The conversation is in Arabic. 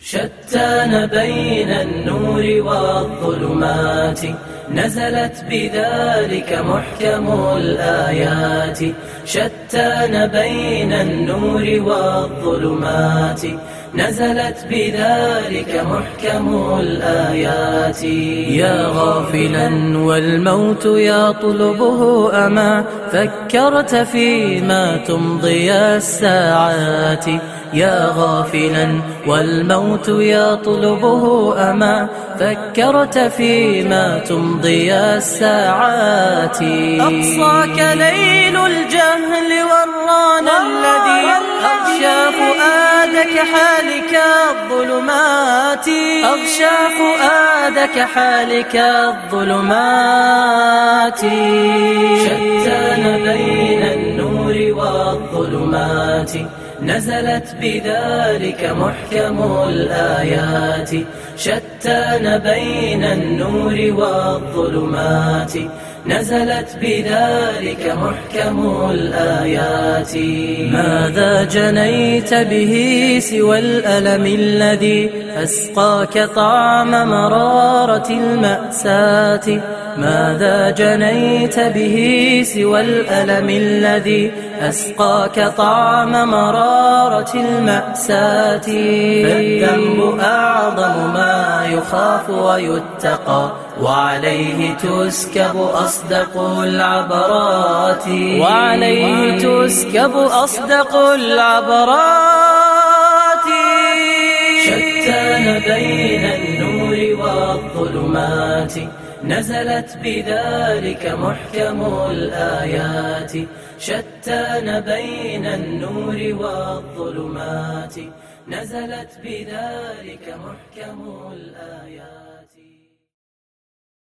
شتان بين النور والظلمات، نزلت بذلك محكم الآيات. شتان بين النور والظلمات، نزلت بذلك محكم الآيات. يا غافلا والموت يطلبه، أما فكرت فيما تمضي الساعات؟ يا غافلا والموت يطلبه، أما فكرت فيما تمضي الساعات؟ أقصاك ليل الجهل والران الذي أغشى فؤادك حالك الظلمات. أغشى فؤادك حالك الظلمات. شتان بين النور والظلمات، نزلت بذلك محكم الآيات. شتان بين النور والظلمات، نزلت بذلك محكم الآيات. ماذا جنيت به سوى الألم الذي أسقاك طعم مرارة المأساة؟ ماذا جنيت به سوى الألم الذي أسقاك طعم مرارة المأساة؟ فالذنب أعظم ما يخاف ويتقى، وعليه تسكب أصدق العبرات. وعليه تسكب أصدق العبرات. شتان بين النور والظلمات، نزلت بذلك محكم الآيات. شتان بين النور والظلمات، نزلت بذلك محكم الآيات.